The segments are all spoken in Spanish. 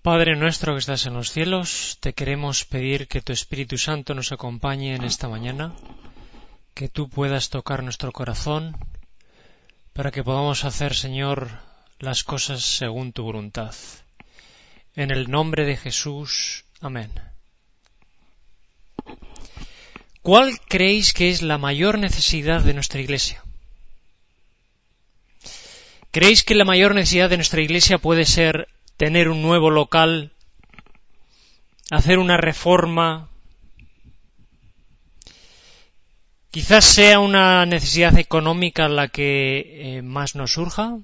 Padre nuestro que estás en los cielos, te queremos pedir que tu Espíritu Santo nos acompañe en esta mañana, que tú puedas tocar nuestro corazón, para que podamos hacer, Señor, las cosas según tu voluntad. En el nombre de Jesús. Amén. ¿Cuál creéis que es la mayor necesidad de nuestra Iglesia? ¿Creéis que la mayor necesidad de nuestra Iglesia puede ser tener un nuevo local, hacer una reforma? Quizás sea una necesidad económica la que más nos surja.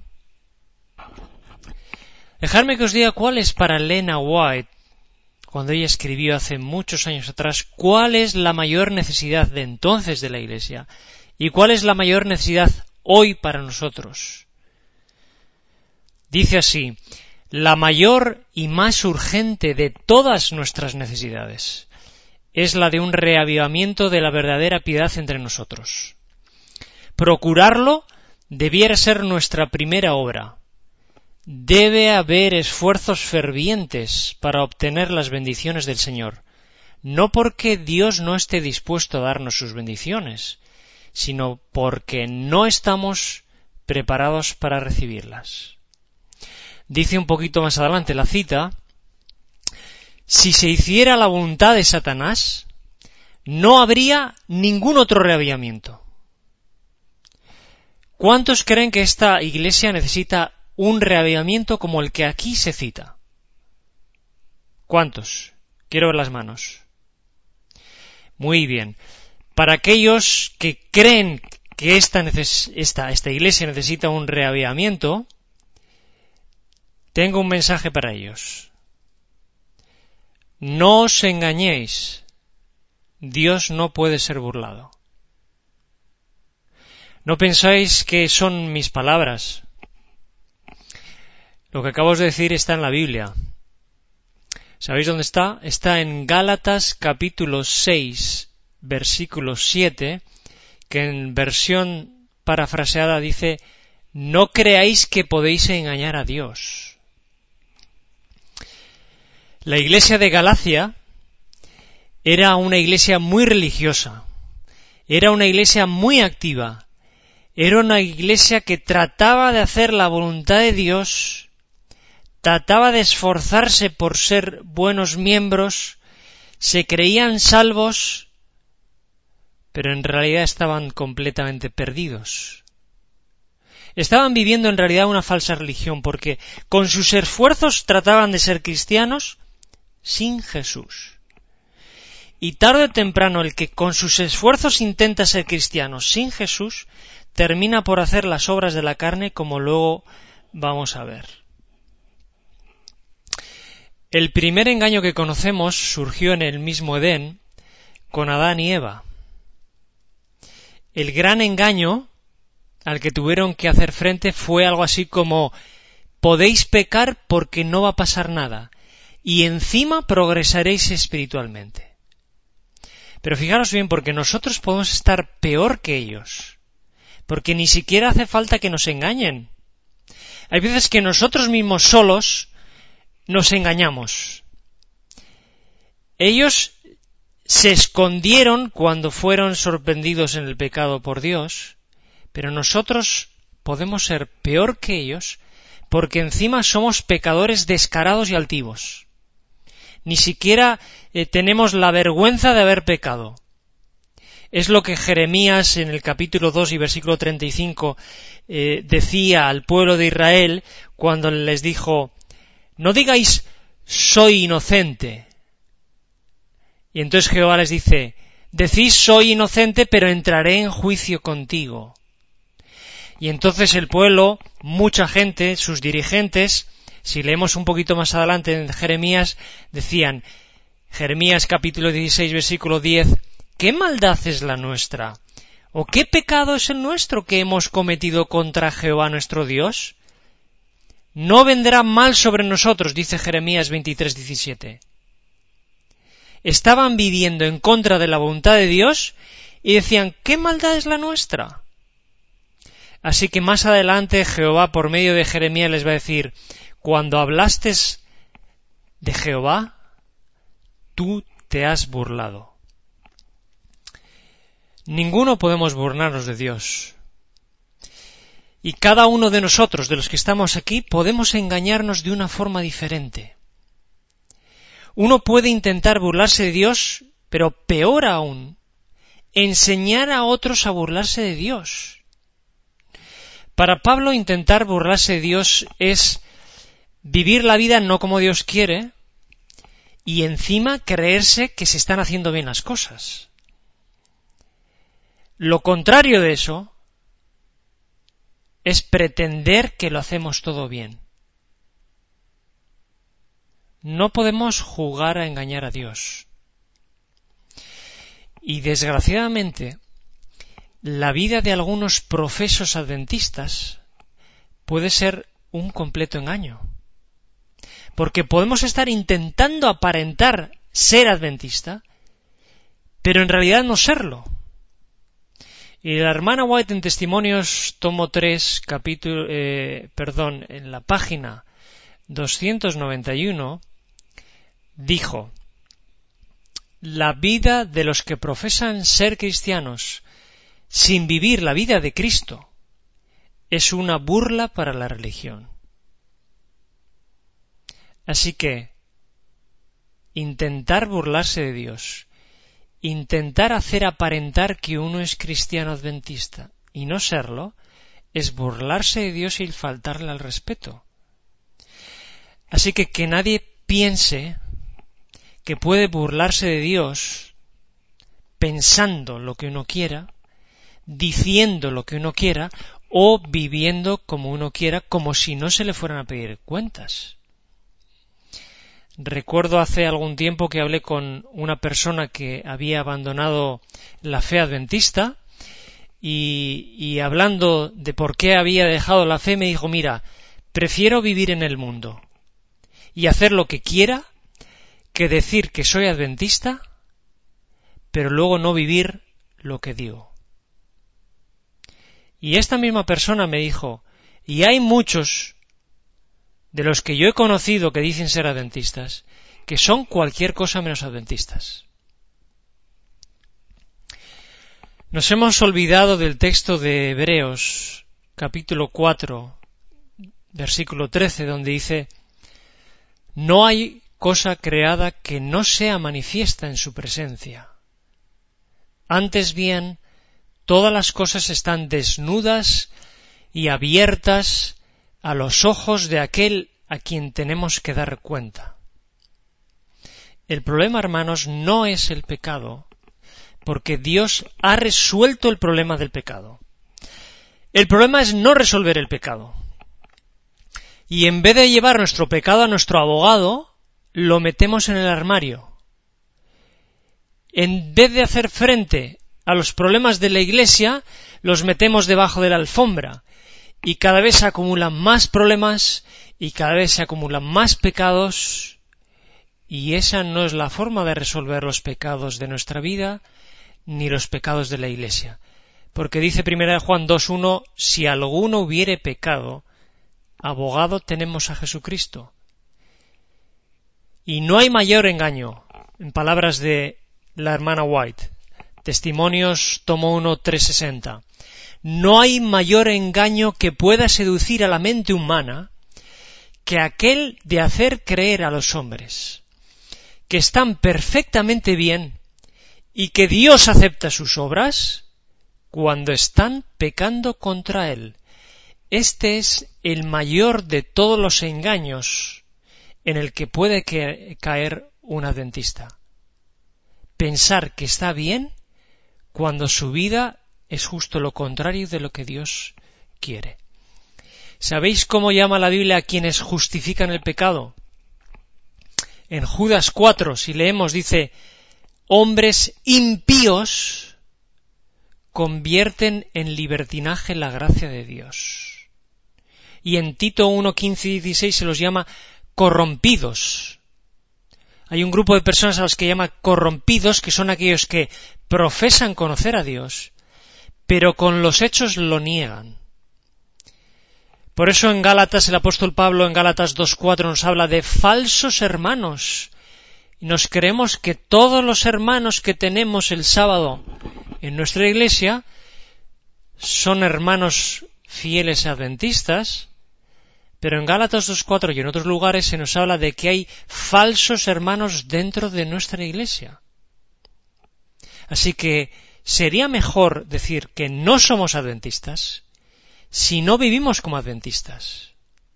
Dejadme que os diga cuál es para Lena White, cuando ella escribió hace muchos años atrás, cuál es la mayor necesidad de entonces de la Iglesia y cuál es la mayor necesidad hoy para nosotros. Dice así: la mayor y más urgente de todas nuestras necesidades es la de un reavivamiento de la verdadera piedad entre nosotros. Procurarlo debiera ser nuestra primera obra. Debe haber esfuerzos fervientes para obtener las bendiciones del Señor, no porque Dios no esté dispuesto a darnos sus bendiciones, sino porque no estamos preparados para recibirlas. Dice un poquito más adelante la cita: si se hiciera la voluntad de Satanás, no habría ningún otro reavivamiento. ¿Cuántos creen que esta iglesia necesita un reavivamiento como el que aquí se cita? ¿Cuántos? Quiero ver las manos. Muy bien. Para aquellos que creen que esta iglesia necesita un reavivamiento, tengo un mensaje para ellos. No os engañéis. Dios no puede ser burlado. No pensáis que son mis palabras. Lo que acabo de decir está en la Biblia. ¿Sabéis dónde está? Está en Gálatas capítulo 6, versículo 7, que en versión parafraseada dice: no creáis que podéis engañar a Dios. La iglesia de Galacia era una iglesia muy religiosa, era una iglesia muy activa, era una iglesia que trataba de hacer la voluntad de Dios, trataba de esforzarse por ser buenos miembros, se creían salvos, pero en realidad estaban completamente perdidos. Estaban viviendo en realidad una falsa religión, porque con sus esfuerzos trataban de ser cristianos sin Jesús. Y tarde o temprano el que con sus esfuerzos intenta ser cristiano sin Jesús termina por hacer las obras de la carne, como luego vamos a ver. El primer engaño que conocemos surgió en el mismo Edén, con Adán y Eva. El gran engaño al que tuvieron que hacer frente fue algo así como: podéis pecar porque no va a pasar nada, y encima progresaréis espiritualmente. Pero fijaros bien, porque nosotros podemos estar peor que ellos, porque ni siquiera hace falta que nos engañen. Hay veces que nosotros mismos solos nos engañamos. Ellos se escondieron cuando fueron sorprendidos en el pecado por Dios, pero nosotros podemos ser peor que ellos porque encima somos pecadores descarados y altivos. Ni siquiera tenemos la vergüenza de haber pecado. Es lo que Jeremías en el capítulo 2 y versículo 35 decía al pueblo de Israel cuando les dijo: no digáis soy inocente. Y entonces Jehová les dice: decís soy inocente, pero entraré en juicio contigo. Y entonces el pueblo, mucha gente, sus dirigentes, si leemos un poquito más adelante en Jeremías, decían, Jeremías capítulo 16 versículo 10, ¿qué maldad es la nuestra? ¿O qué pecado es el nuestro que hemos cometido contra Jehová nuestro Dios? No vendrá mal sobre nosotros, dice Jeremías 23, 17. Estaban viviendo en contra de la voluntad de Dios y decían, ¿qué maldad es la nuestra? Así que más adelante Jehová por medio de Jeremías les va a decir, cuando hablastes de Jehová tú te has burlado. Ninguno podemos burlarnos de Dios. Y cada uno de nosotros, de los que estamos aquí, podemos engañarnos de una forma diferente. Uno puede intentar burlarse de Dios, pero peor aún, enseñar a otros a burlarse de Dios. Para Pablo, intentar burlarse de Dios es vivir la vida no como Dios quiere y encima creerse que se están haciendo bien las cosas. Lo contrario de eso es pretender que lo hacemos todo bien. No podemos jugar a engañar a Dios. Y desgraciadamente, la vida de algunos profesos adventistas puede ser un completo engaño. Porque podemos estar intentando aparentar ser adventista, pero en realidad no serlo. Y la hermana White en Testimonios, tomo 3, en la página 291, dijo: la vida de los que profesan ser cristianos sin vivir la vida de Cristo es una burla para la religión. Así que intentar burlarse de Dios, intentar hacer aparentar que uno es cristiano adventista y no serlo, es burlarse de Dios y faltarle al respeto. Así que nadie piense que puede burlarse de Dios pensando lo que uno quiera, diciendo lo que uno quiera o viviendo como uno quiera, como si no se le fueran a pedir cuentas. Recuerdo hace algún tiempo que hablé con una persona que había abandonado la fe adventista y hablando de por qué había dejado la fe me dijo: mira, prefiero vivir en el mundo y hacer lo que quiera que decir que soy adventista pero luego no vivir lo que digo. Y esta misma persona me dijo: y hay muchos de los que yo he conocido que dicen ser adventistas, que son cualquier cosa menos adventistas. Nos hemos olvidado del texto de Hebreos, capítulo 4, versículo 13, donde dice: no hay cosa creada que no sea manifiesta en su presencia. Antes bien, todas las cosas están desnudas y abiertas a los ojos de aquel a quien tenemos que dar cuenta. El problema, hermanos, no es el pecado, porque Dios ha resuelto el problema del pecado. El problema es no resolver el pecado. Y en vez de llevar nuestro pecado a nuestro abogado, lo metemos en el armario. En vez de hacer frente a los problemas de la Iglesia, los metemos debajo de la alfombra. Y cada vez se acumulan más problemas y cada vez se acumulan más pecados, y esa no es la forma de resolver los pecados de nuestra vida ni los pecados de la Iglesia. Porque dice 1 Juan 2:1: si alguno hubiere pecado, abogado tenemos a Jesucristo. Y no hay mayor engaño, en palabras de la hermana White, Testimonios, tomo 1, 360. No hay mayor engaño que pueda seducir a la mente humana que aquel de hacer creer a los hombres que están perfectamente bien y que Dios acepta sus obras cuando están pecando contra Él. Este es el mayor de todos los engaños en el que puede caer un adventista. Pensar que está bien cuando su vida es justo lo contrario de lo que Dios quiere. ¿Sabéis cómo llama la Biblia a quienes justifican el pecado? En Judas 4, si leemos, dice: hombres impíos convierten en libertinaje la gracia de Dios. Y en Tito 1, 15 y 16 se los llama corrompidos. Hay un grupo de personas a los que llama corrompidos, que son aquellos que profesan conocer a Dios, pero con los hechos lo niegan. Por eso en Gálatas, el apóstol Pablo en Gálatas 2:4 nos habla de falsos hermanos. Y nos creemos que todos los hermanos que tenemos el sábado en nuestra iglesia son hermanos fieles adventistas, pero en Gálatas 2:4 y en otros lugares se nos habla de que hay falsos hermanos dentro de nuestra iglesia. Así que sería mejor decir que no somos adventistas si no vivimos como adventistas.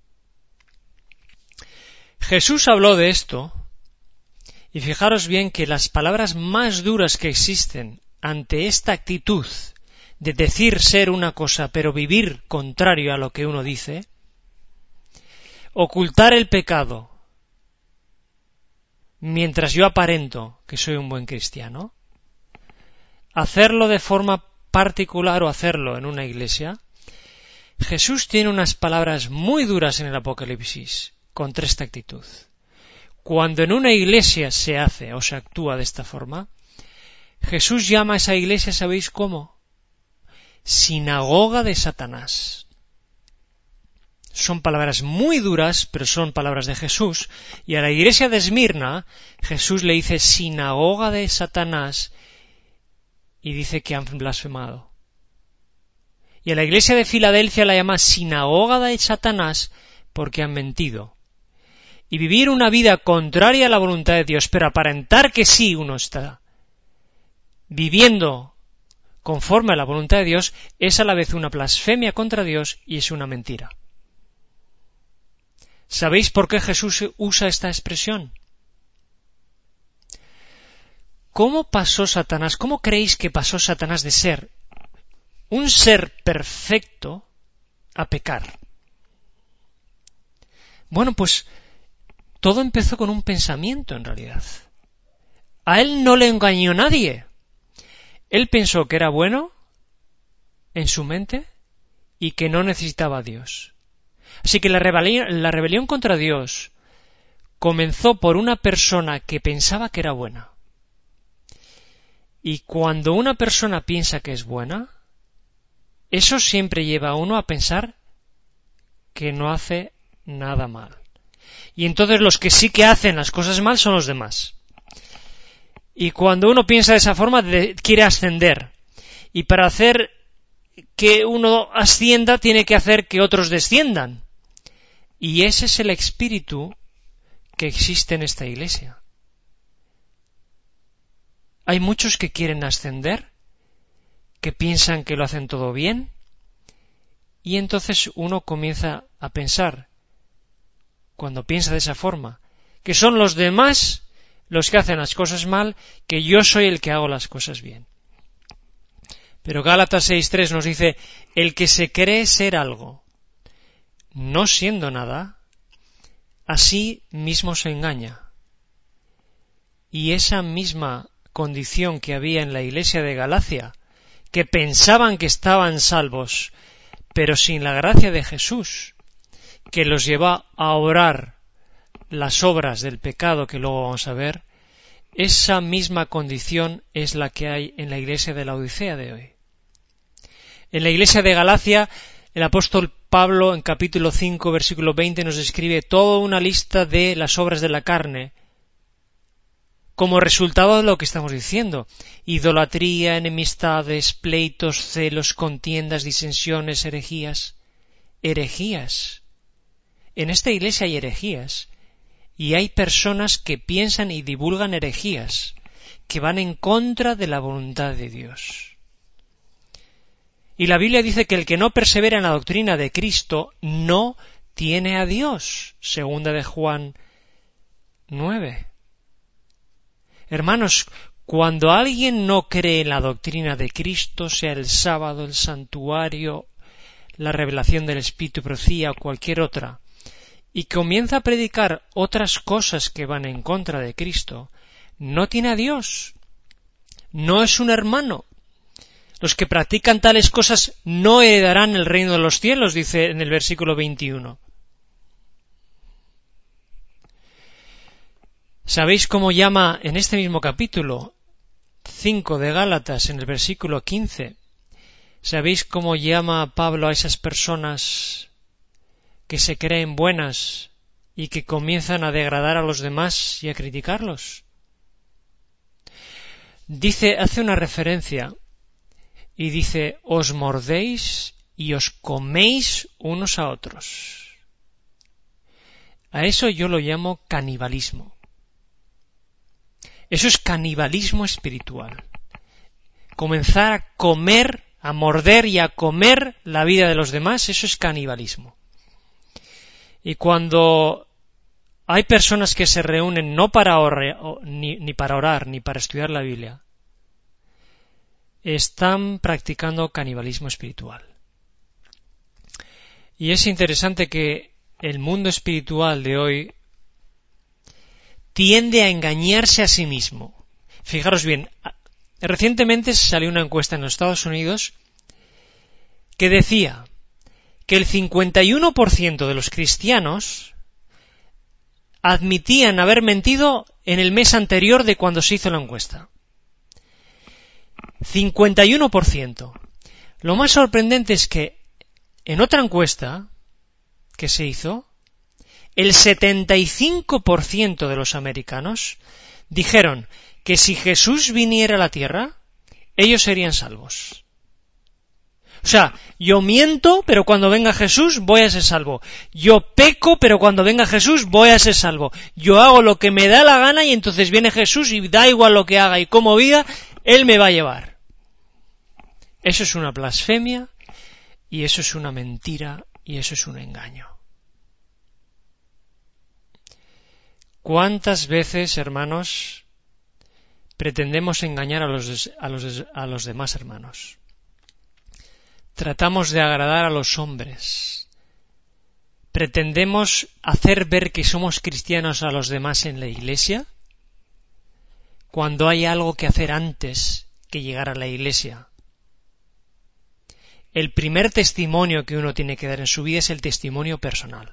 Jesús habló de esto, y fijaros bien que las palabras más duras que existen ante esta actitud de decir ser una cosa pero vivir contrario a lo que uno dice, ocultar el pecado mientras yo aparento que soy un buen cristiano, hacerlo de forma particular o hacerlo en una iglesia. Jesús tiene unas palabras muy duras en el Apocalipsis contra esta actitud. Cuando en una iglesia se hace o se actúa de esta forma, Jesús llama a esa iglesia, ¿sabéis cómo? Sinagoga de Satanás. Son palabras muy duras, pero son palabras de Jesús. Y a la iglesia de Esmirna, Jesús le dice sinagoga de Satanás y dice que han blasfemado. Y a la iglesia de Filadelfia la llama sinagoga de Satanás porque han mentido. Y vivir una vida contraria a la voluntad de Dios, pero aparentar que sí uno está viviendo conforme a la voluntad de Dios, es a la vez una blasfemia contra Dios y es una mentira. ¿Sabéis por qué Jesús usa esta expresión? ¿Cómo pasó Satanás? ¿Cómo creéis que pasó Satanás de ser un ser perfecto a pecar? Bueno, pues todo empezó con un pensamiento en realidad. A él no le engañó nadie. Él pensó que era bueno en su mente y que no necesitaba a Dios. Así que la rebelión contra Dios comenzó por una persona que pensaba que era buena. Y cuando una persona piensa que es buena, eso siempre lleva a uno a pensar que no hace nada mal. Y entonces los que sí que hacen las cosas mal son los demás. Y cuando uno piensa de esa forma, quiere ascender. Y para hacer que uno ascienda, tiene que hacer que otros desciendan. Y ese es el espíritu que existe en esta iglesia. Hay muchos que quieren ascender, que piensan que lo hacen todo bien, y entonces uno comienza a pensar, cuando piensa de esa forma, que son los demás los que hacen las cosas mal, que yo soy el que hago las cosas bien. Pero Gálatas 6:3 nos dice, el que se cree ser algo, no siendo nada, a sí mismo se engaña. Y esa misma condición que había en la iglesia de Galacia, que pensaban que estaban salvos, pero sin la gracia de Jesús, que los lleva a orar las obras del pecado que luego vamos a ver, esa misma condición es la que hay en la iglesia de la Odisea de hoy. En la iglesia de Galacia, el apóstol Pablo, en capítulo 5, versículo 20, nos describe toda una lista de las obras de la carne, como resultado de lo que estamos diciendo: idolatría, enemistades, pleitos, celos, contiendas, disensiones, herejías. Herejías. En esta iglesia hay herejías, y hay personas que piensan y divulgan herejías, que van en contra de la voluntad de Dios. Y la Biblia dice que el que no persevera en la doctrina de Cristo no tiene a Dios, segunda de Juan 9. Hermanos, cuando alguien no cree en la doctrina de Cristo, sea el sábado, el santuario, la revelación del Espíritu, profecía o cualquier otra, y comienza a predicar otras cosas que van en contra de Cristo, no tiene a Dios, no es un hermano. Los que practican tales cosas no heredarán el reino de los cielos, dice en el versículo 21. ¿Sabéis cómo llama en este mismo capítulo 5 de Gálatas, en el versículo 15? ¿Sabéis cómo llama Pablo a esas personas que se creen buenas y que comienzan a degradar a los demás y a criticarlos. Hace una referencia y dice, os mordéis y os coméis unos a otros. A eso yo lo llamo canibalismo. Eso es canibalismo espiritual. Comenzar a comer, a morder y a comer la vida de los demás, eso es canibalismo. Y cuando hay personas que se reúnen no para ni para orar, ni para estudiar la Biblia, están practicando canibalismo espiritual. Y es interesante que el mundo espiritual de hoy tiende a engañarse a sí mismo. Fijaros bien, recientemente salió una encuesta en los Estados Unidos que decía que el 51% de los cristianos admitían haber mentido en el mes anterior de cuando se hizo la encuesta. 51%. Lo más sorprendente es que en otra encuesta que se hizo, el 75% de los americanos dijeron que si Jesús viniera a la tierra, ellos serían salvos. O sea, yo miento, pero cuando venga Jesús voy a ser salvo. Yo peco, pero cuando venga Jesús voy a ser salvo. Yo hago lo que me da la gana y entonces viene Jesús y da igual lo que haga y cómo viva, Él me va a llevar. Eso es una blasfemia y eso es una mentira y eso es un engaño. ¿Cuántas veces, hermanos, pretendemos engañar a los demás hermanos? Tratamos de agradar a los hombres. ¿Pretendemos hacer ver que somos cristianos a los demás en la iglesia? Cuando hay algo que hacer antes que llegar a la iglesia. El primer testimonio que uno tiene que dar en su vida es el testimonio personal.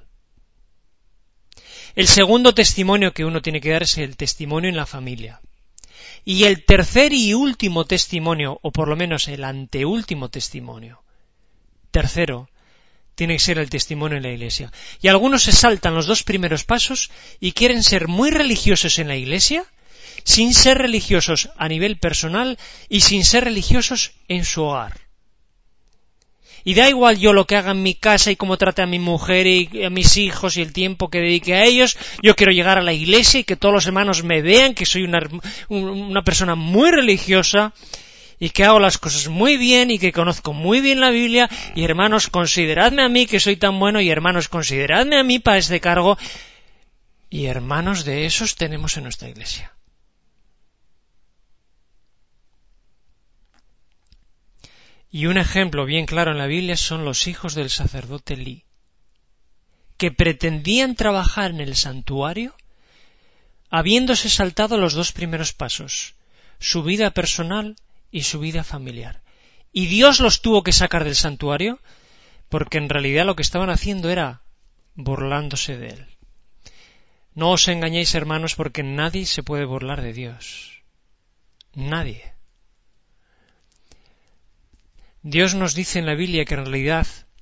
El segundo testimonio que uno tiene que dar es el testimonio en la familia. Y el tercer y último testimonio, o por lo menos el anteúltimo testimonio, tercero, tiene que ser el testimonio en la iglesia. Y algunos se saltan los dos primeros pasos y quieren ser muy religiosos en la iglesia, sin ser religiosos a nivel personal y sin ser religiosos en su hogar. Y da igual yo lo que haga en mi casa y cómo trate a mi mujer y a mis hijos y el tiempo que dedique a ellos. Yo quiero llegar a la iglesia y que todos los hermanos me vean que soy una persona muy religiosa y que hago las cosas muy bien y que conozco muy bien la Biblia. Y hermanos, consideradme a mí que soy tan bueno y hermanos, consideradme a mí para este cargo. Y hermanos de esos tenemos en nuestra iglesia. Y un ejemplo bien claro en la Biblia son los hijos del sacerdote Elí, que pretendían trabajar en el santuario habiéndose saltado los dos primeros pasos, su vida personal y su vida familiar. Y Dios los tuvo que sacar del santuario porque en realidad lo que estaban haciendo era burlándose de él. No os engañéis, hermanos, porque nadie se puede burlar de Dios. Nadie. Dios nos dice en la Biblia que en realidad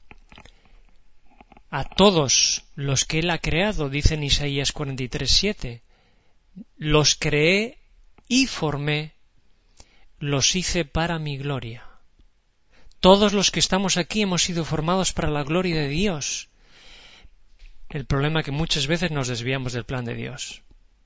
a todos los que Él ha creado, dice en Isaías 43:7, los creé y formé, los hice para mi gloria. Todos los que estamos aquí hemos sido formados para la gloria de Dios. El problema es que muchas veces nos desviamos del plan de Dios.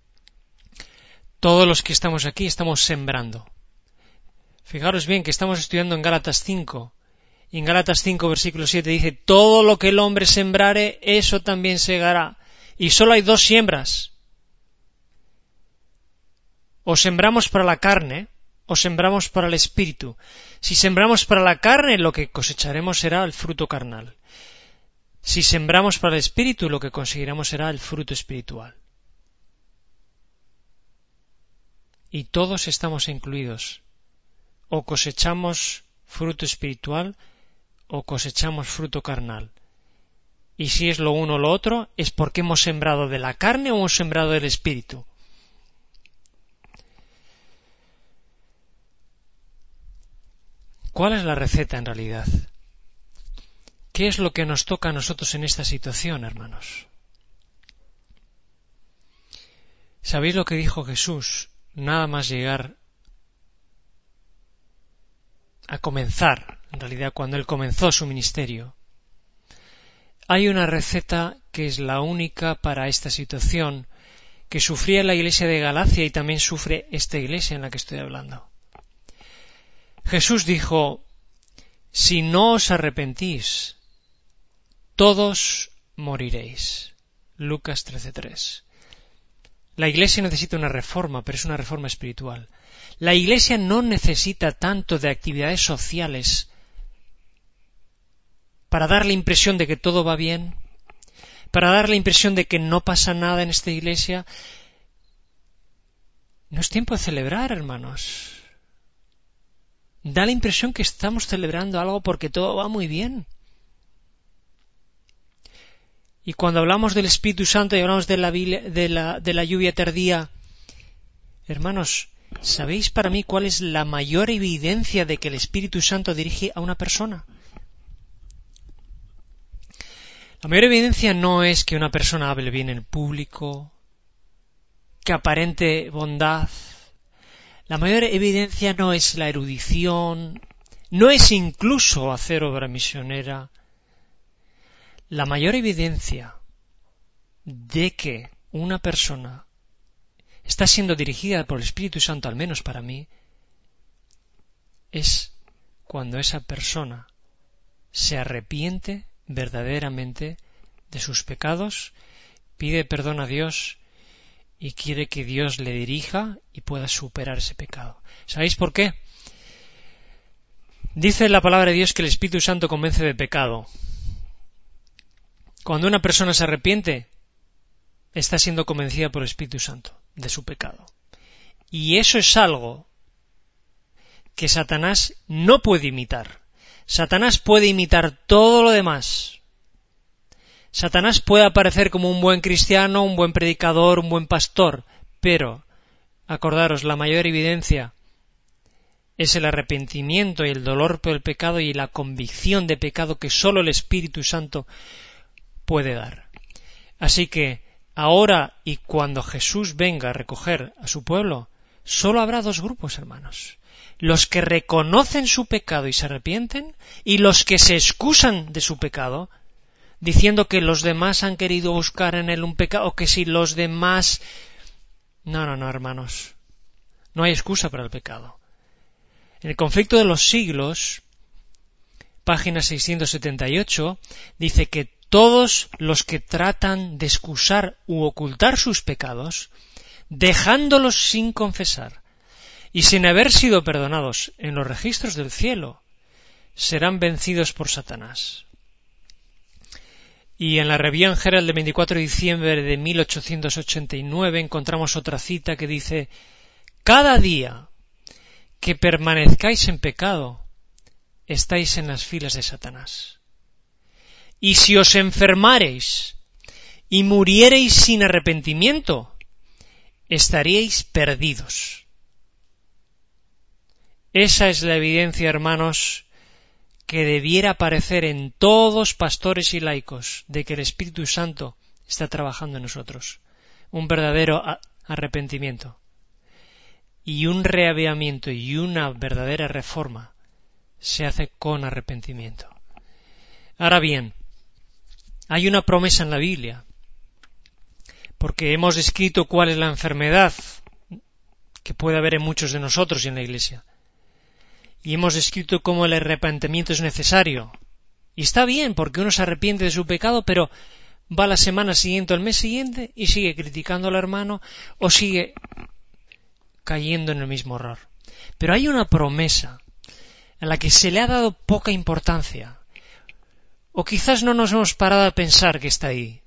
Todos los que estamos aquí estamos sembrando. Fijaros bien que estamos estudiando en Gálatas 5, y en Gálatas 5, versículo 7 dice, todo lo que el hombre sembrare, eso también segará. Y solo hay dos siembras. O sembramos para la carne, o sembramos para el espíritu. Si sembramos para la carne, lo que cosecharemos será el fruto carnal. Si sembramos para el espíritu, lo que conseguiremos será el fruto espiritual. Y todos estamos incluidos. O cosechamos fruto espiritual o cosechamos fruto carnal. Y si es lo uno o lo otro, es porque hemos sembrado de la carne o hemos sembrado del espíritu. ¿Cuál es la receta en realidad? ¿Qué es lo que nos toca a nosotros en esta situación, hermanos? ¿Sabéis lo que dijo Jesús? Nada más llegar a comenzar, en realidad cuando Él comenzó su ministerio. Hay una receta que es la única para esta situación que sufría la iglesia de Galacia y también sufre esta iglesia en la que estoy hablando. Jesús dijo: si no os arrepentís, todos moriréis. Lucas 13:3. La iglesia necesita una reforma, pero es una reforma espiritual. La iglesia no necesita tanto de actividades sociales para dar la impresión de que todo va bien, para dar la impresión de que no pasa nada en esta iglesia. No es tiempo de celebrar, hermanos. Da la impresión que estamos celebrando algo porque todo va muy bien. Y cuando hablamos del Espíritu Santo y hablamos de la lluvia tardía, hermanos, ¿sabéis para mí cuál es la mayor evidencia de que el Espíritu Santo dirige a una persona? La mayor evidencia no es que una persona hable bien en público, que aparente bondad. La mayor evidencia no es la erudición, no es incluso hacer obra misionera. La mayor evidencia de que una persona está siendo dirigida por el Espíritu Santo, al menos para mí, es cuando esa persona se arrepiente verdaderamente de sus pecados, pide perdón a Dios y quiere que Dios le dirija y pueda superar ese pecado. ¿Sabéis por qué? Dice la palabra de Dios que el Espíritu Santo convence de pecado. Cuando una persona se arrepiente, está siendo convencida por el Espíritu Santo de su pecado. Y eso es algo que Satanás no puede imitar. Satanás puede imitar todo lo demás. Satanás puede aparecer como un buen cristiano, un buen predicador, un buen pastor, pero, acordaros, la mayor evidencia es el arrepentimiento y el dolor por el pecado y la convicción de pecado que sólo el Espíritu Santo puede dar. Así que ahora y cuando Jesús venga a recoger a su pueblo, solo habrá dos grupos, hermanos: los que reconocen su pecado y se arrepienten, y los que se excusan de su pecado, diciendo que los demás han querido buscar en él un pecado, o que si los demás... No, hermanos, no hay excusa para el pecado. En el conflicto de los siglos, página 678, dice que todos los que tratan de excusar u ocultar sus pecados, dejándolos sin confesar y sin haber sido perdonados en los registros del cielo, serán vencidos por Satanás. Y en la Review Herald de 24 de diciembre de 1889 encontramos otra cita que dice: cada día que permanezcáis en pecado, estáis en las filas de Satanás. Y si os enfermareis y muriereis sin arrepentimiento, estaríais perdidos. Esa es la evidencia, hermanos, que debiera aparecer en todos pastores y laicos de que el Espíritu Santo está trabajando en nosotros. Un verdadero arrepentimiento y un reavivamiento y una verdadera reforma se hace con arrepentimiento. Ahora bien, hay una promesa en la Biblia, porque hemos descrito cuál es la enfermedad que puede haber en muchos de nosotros y en la Iglesia. Y hemos descrito cómo el arrepentimiento es necesario. Y está bien, porque uno se arrepiente de su pecado, pero va la semana siguiente o el mes siguiente y sigue criticando al hermano o sigue cayendo en el mismo error. Pero hay una promesa a la que se le ha dado poca importancia. O quizás no nos hemos parado a pensar que está ahí.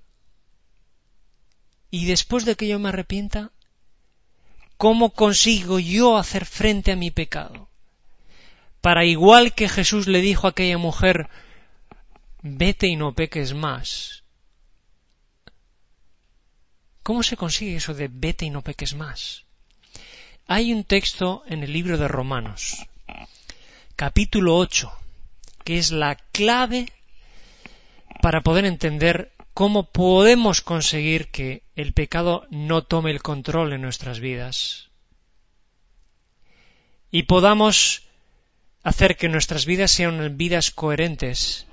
Y después de que yo me arrepienta, ¿cómo consigo yo hacer frente a mi pecado? Para igual que Jesús le dijo a aquella mujer: vete y no peques más. ¿Cómo se consigue eso de vete y no peques más? Hay un texto en el libro de Romanos, capítulo 8, que es la clave para poder entender cómo podemos conseguir que el pecado no tome el control en nuestras vidas y podamos hacer que nuestras vidas sean vidas coherentes.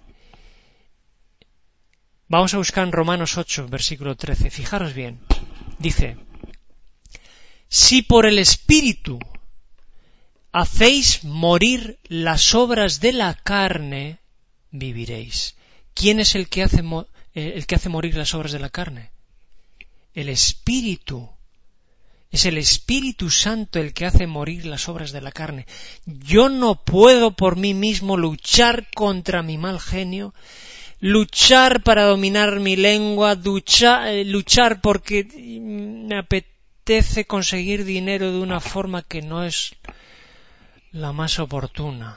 Vamos a buscar en Romanos 8, versículo 13. Fijaros bien. Dice: si por el Espíritu hacéis morir las obras de la carne, viviréis. ¿Quién es el que hace morir las obras de la carne? El Espíritu. Es el Espíritu Santo el que hace morir las obras de la carne. Yo no puedo por mí mismo luchar contra mi mal genio, luchar para dominar mi lengua, luchar porque me apetece conseguir dinero de una forma que no es la más oportuna.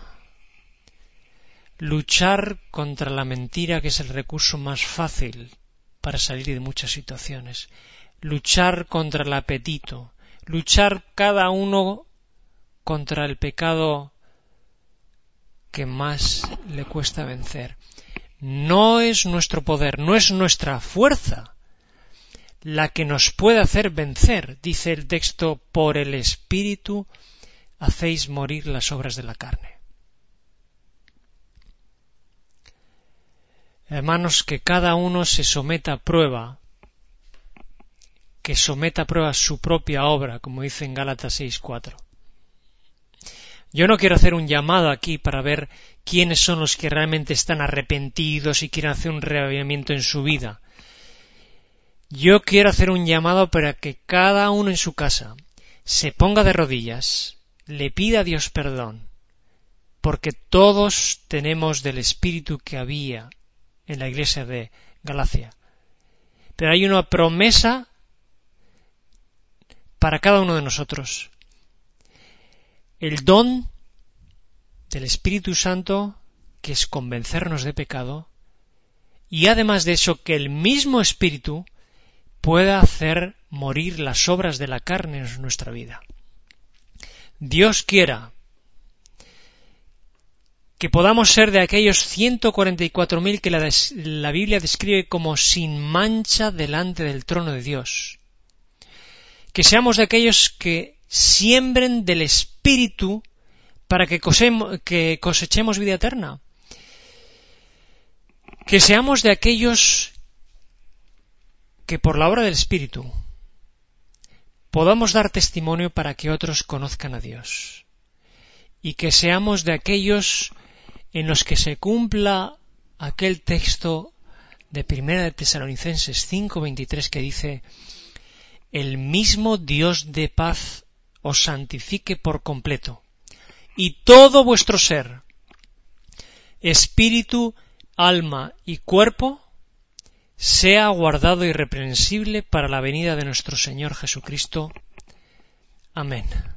Luchar contra la mentira, que es el recurso más fácil para salir de muchas situaciones. Luchar contra el apetito. Luchar cada uno contra el pecado que más le cuesta vencer. No es nuestro poder, no es nuestra fuerza la que nos puede hacer vencer, dice el texto, por el Espíritu hacéis morir las obras de la carne. Hermanos, que cada uno se someta a prueba, que someta a prueba su propia obra, como dice en Gálatas 6:4. Yo no quiero hacer un llamado aquí para ver quiénes son los que realmente están arrepentidos y quieren hacer un reavivamiento en su vida. Yo quiero hacer un llamado para que cada uno en su casa se ponga de rodillas, le pida a Dios perdón, porque todos tenemos del Espíritu que había en la iglesia de Galacia. Pero hay una promesa para cada uno de nosotros. El don del Espíritu Santo, que es convencernos de pecado, y además de eso, que el mismo Espíritu pueda hacer morir las obras de la carne en nuestra vida. Dios quiera que podamos ser de aquellos 144.000 que la Biblia describe como sin mancha delante del trono de Dios. Que seamos de aquellos que siembren del Espíritu para que cosechemos vida eterna. Que seamos de aquellos que por la obra del Espíritu podamos dar testimonio para que otros conozcan a Dios. Y que seamos de aquellos en los que se cumpla aquel texto de 1 de Tesalonicenses 5:23 que dice: el mismo Dios de paz os santifique por completo, y todo vuestro ser, espíritu, alma y cuerpo, sea guardado irreprensible para la venida de nuestro Señor Jesucristo. Amén.